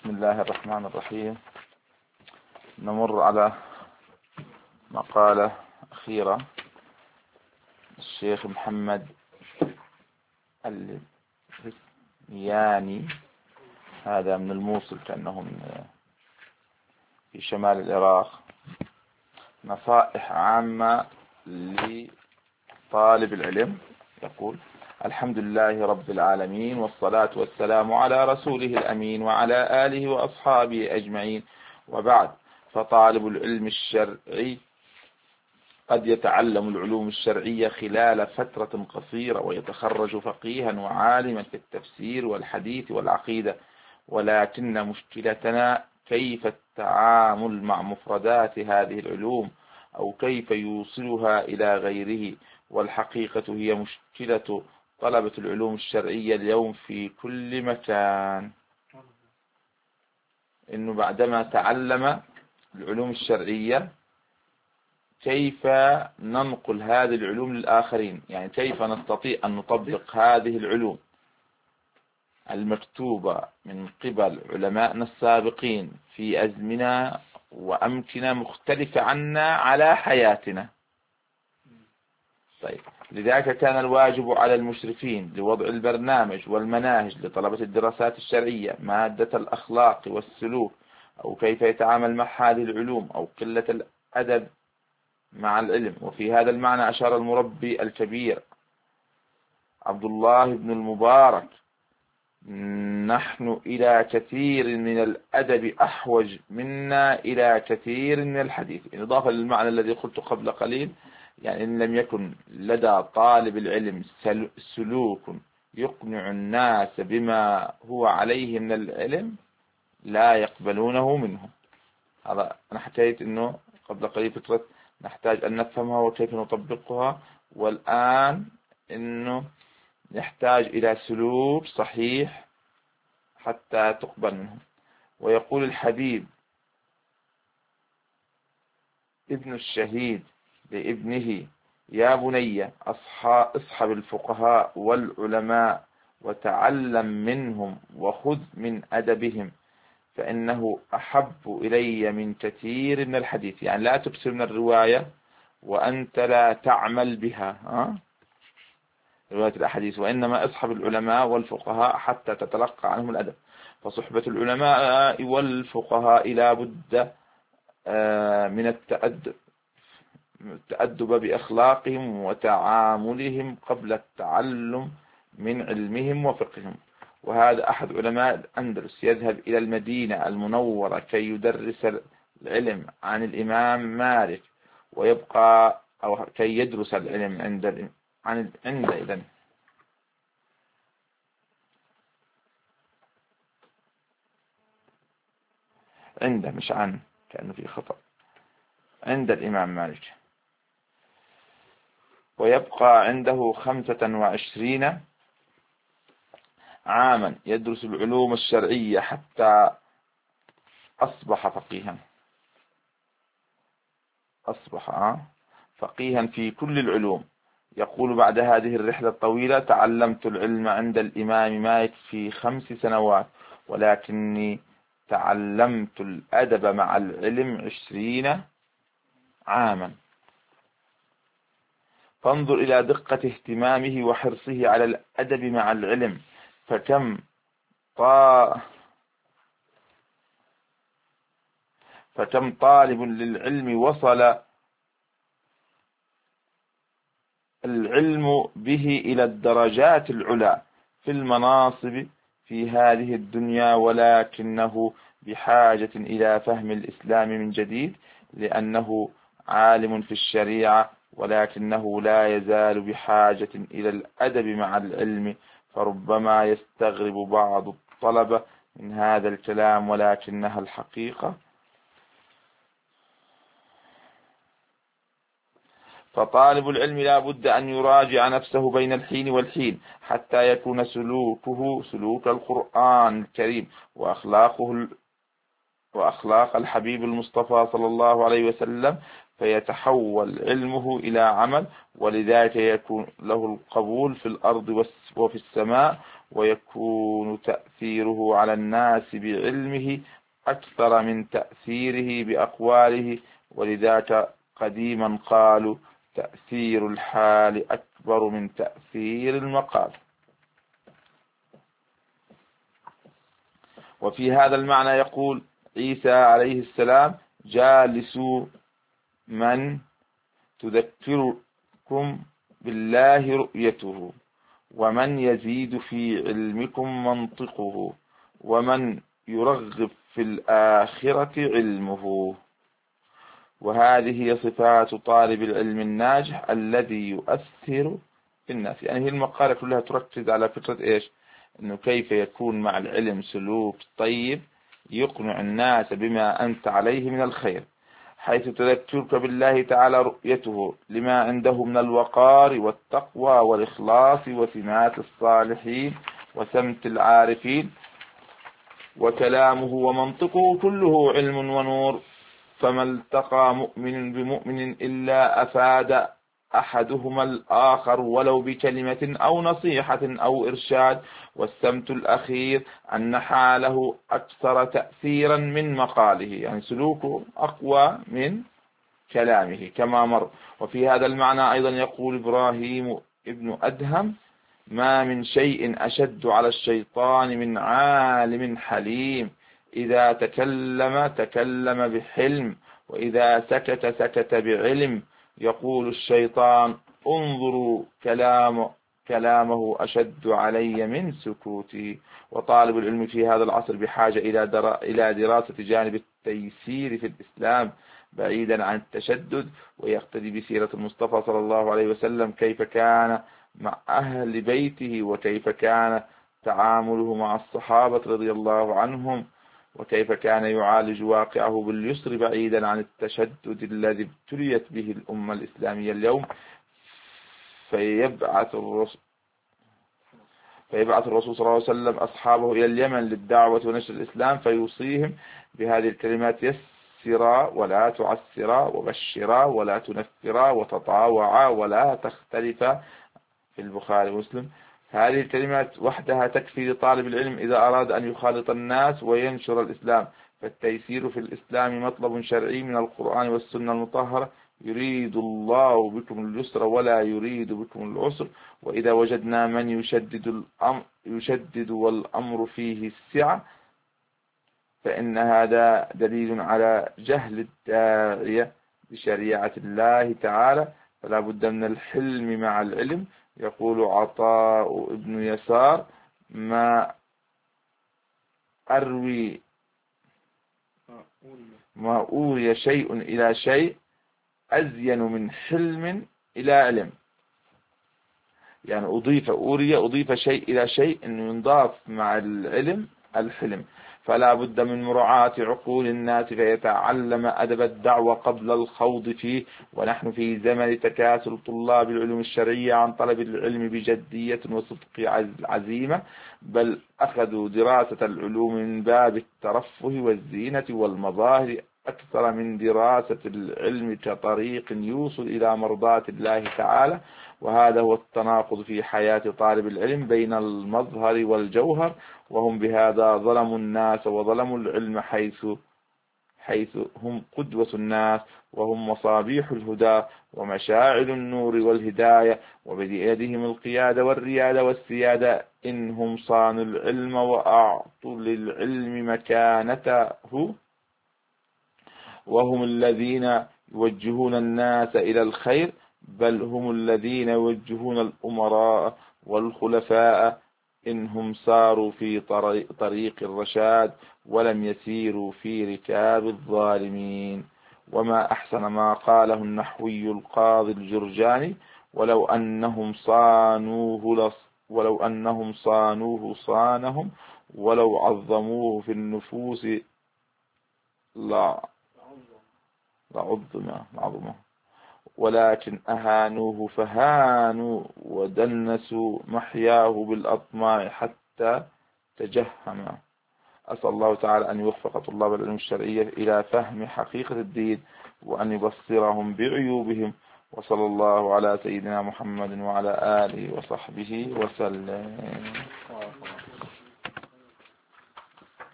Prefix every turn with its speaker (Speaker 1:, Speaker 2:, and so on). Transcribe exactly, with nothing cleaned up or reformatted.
Speaker 1: بسم الله الرحمن الرحيم. نمر على مقالة أخيرة الشيخ محمد الياني، هذا من الموصل كأنه من في شمال العراق. نصائح عامة لطالب العلم. يقول: الحمد لله رب العالمين، والصلاة والسلام على رسوله الأمين وعلى آله وأصحابه أجمعين، وبعد. فطالب العلم الشرعي قد يتعلم العلوم الشرعية خلال فترة قصيرة ويتخرج فقيها وعالما في التفسير والحديث والعقيدة، ولكن مشكلتنا كيف التعامل مع مفردات هذه العلوم، أو كيف يوصلها إلى غيره. والحقيقة هي مشكلة طلبة العلوم الشرعية اليوم في كل مكان، إنه بعدما تعلم العلوم الشرعية كيف ننقل هذه العلوم للآخرين، يعني كيف نستطيع أن نطبق هذه العلوم المكتوبة من قبل علمائنا السابقين في أزمنة وأمكنة مختلفة عنا على حياتنا. طيب، لذلك كان الواجب على المشرفين لوضع البرنامج والمناهج لطلبة الدراسات الشرعية مادة الأخلاق والسلوك، أو كيف يتعامل مع هذه العلوم، أو قلة الأدب مع العلم. وفي هذا المعنى أشار المربي الكبير عبد الله بن المبارك: نحن إلى كثير من الأدب أحوج منا إلى كثير من الحديث، إضافة للمعنى الذي قلت قبل قليل. يعني إن لم يكن لدى طالب العلم سلوك يقنع الناس بما هو عليه من العلم لا يقبلونه منه. هذا أنا حكيت إنه قبل قليل فترة نحتاج أن نفهمها وكيف نطبقها، والآن إنه نحتاج إلى سلوك صحيح حتى تقبل منه. ويقول الحبيب ابن الشهيد لابنه: يا بني اصحب الفقهاء والعلماء وتعلم منهم وخذ من أدبهم، فإنه أحب إلي من كثير من الحديث. يعني لا تكثر من الرواية وأنت لا تعمل بها، ها؟ رواية الأحاديث، وإنما اصحب العلماء والفقهاء حتى تتلقى عنهم الأدب. فصحبة العلماء والفقهاء لا بد من التأدب التأدب بأخلاقهم وتعاملهم قبل التعلم من علمهم وفقههم. وهذا أحد علماء الأندلس يذهب إلى المدينة المنورة كي يدرس العلم عن الإمام مالك، ويبقى أو كي يدرس العلم عند عن عند إذن عنده مش عن كأنه في خطأ عند الإمام مالك، ويبقى عنده خمسة وعشرين عاما يدرس العلوم الشرعية حتى أصبح فقيها أصبح فقيها في كل العلوم. يقول: بعد هذه الرحلة الطويلة تعلمت العلم عند الإمام مالك في خمس سنوات، ولكني تعلمت الأدب مع العلم عشرين عاما. فانظر إلى دقة اهتمامه وحرصه على الأدب مع العلم، فكم طا فكم طالب للعلم وصل العلم به إلى الدرجات العلى في المناصب في هذه الدنيا، ولكنه بحاجة إلى فهم الإسلام من جديد، لأنه عالم في الشريعة، ولكنه لا يزال بحاجة إلى الأدب مع العلم. فربما يستغرب بعض الطلبة من هذا الكلام، ولكنها الحقيقة. فطالب العلم لا بد أن يراجع نفسه بين الحين والحين حتى يكون سلوكه سلوك القرآن الكريم وأخلاقه وأخلاق الحبيب المصطفى صلى الله عليه وسلم، فيتحول علمه إلى عمل، ولذلك يكون له القبول في الأرض وفي السماء، ويكون تأثيره على الناس بعلمه أكثر من تأثيره بأقواله، ولذاك قديما قالوا تأثير الحال أكبر من تأثير المقال. وفي هذا المعنى يقول عيسى عليه السلام: جالسوا من تذكركم بالله رؤيته، ومن يزيد في علمكم منطقه، ومن يرغب في الآخرة علمه. وهذه هي صفات طالب العلم الناجح الذي يؤثر في الناس. يعني هي المقالة كلها تركز على فكرة إيش؟ إنه كيف يكون مع العلم سلوك طيب يقنع الناس بما أنت عليه من الخير، حيث تذكرك بالله تعالى رؤيته لما عنده من الوقار والتقوى والإخلاص وسمات الصالحين وسمت العارفين، وكلامه ومنطقه كله علم ونور. فما التقى مؤمن بمؤمن إلا أفاد أحدهما الآخر ولو بكلمة أو نصيحة أو إرشاد. والسمت الأخير أن حاله أكثر تأثيرا من مقاله، يعني سلوكه أقوى من كلامه كما مر. وفي هذا المعنى أيضا يقول إبراهيم ابن أدهم: ما من شيء أشد على الشيطان من عالم حليم، إذا تكلم تكلم بحلم، وإذا سكت سكت بعلم. يقول الشيطان: انظروا كلام كلامه أشد علي من سكوته. وطالب العلم في هذا العصر بحاجة إلى إلى دراسة جانب التيسير في الإسلام بعيدا عن التشدد، ويقتدي بسيرة المصطفى صلى الله عليه وسلم كيف كان مع أهل بيته، وكيف كان تعامله مع الصحابة رضي الله عنهم، وكيف كان يعالج واقعه باليسر بعيدا عن التشدد الذي ابتليت به الأمة الإسلامية اليوم. فيبعث الرسول فيبعث الرسول صلى الله عليه وسلم أصحابه إلى اليمن للدعوة ونشر الإسلام، فيوصيهم بهذه الكلمات: يسرا ولا تعسرا، وبشرا ولا تنفرا، وتطاوعا ولا تختلفا، في البخاري ومسلم. هذه الكلمات وحدها تكفي لطالب العلم إذا أراد أن يخالط الناس وينشر الإسلام. فالتيسير في الإسلام مطلب شرعي من القرآن والسنة المطهرة: يريد الله بكم اليسر ولا يريد بكم العسر. وإذا وجدنا من يشدد الأمر يشدد والأمر فيه السعة، فإن هذا دليل على جهل الداعية بشريعة الله تعالى، فلا بد من الحلم مع العلم. يقول عطاء ابن يسار: ما أروي ما أوري شيء إلى شيء أزين من حلم إلى علم. يعني أضيف أوري أضيف شيء إلى شيء، أنه ينضاف مع العلم الحلم. فلا بد من مراعاة عقول الناس فيتعلم أدب الدعوة قبل الخوض فيه. ونحن في زمن تكاسل طلاب العلوم الشرعية عن طلب العلم بجدية وصدق عزيمة، بل أخذوا دراسة العلوم من باب الترفه والزينة والمظاهر أكثر من دراسة العلم كطريق يوصل إلى مرضاة الله تعالى. وهذا هو التناقض في حياة طالب العلم بين المظهر والجوهر، وهم بهذا ظلموا الناس وظلموا العلم، حيث حيث هم قدوة الناس، وهم مصابيح الهدى ومشاعل النور والهداية، وبيدهم القيادة والريادة والسيادة. إنهم صانوا العلم وأعطوا للعلم مكانته، وهم الذين يوجهون الناس إلى الخير، بل هم الذين يوجهون الأمراء والخلفاء. إنهم ساروا في طريق الرشاد ولم يسيروا في ركاب الظالمين. وما أحسن ما قاله النحوي القاضي الجرجاني: ولو أنهم صانوه لص ولو أنهم صانوه صانهم، ولو عظموه في النفوس لا لعظم عظمه، ولكن أهانوه فهانوا، ودنسوا محياه بالأطماع حتى تجهم. أسأل الله تعالى أن يوفق طلاب العلم الشرعية إلى فهم حقيقة الدين، وأن يبصرهم بعيوبهم. وصلى الله على سيدنا محمد وعلى آله وصحبه وسلم.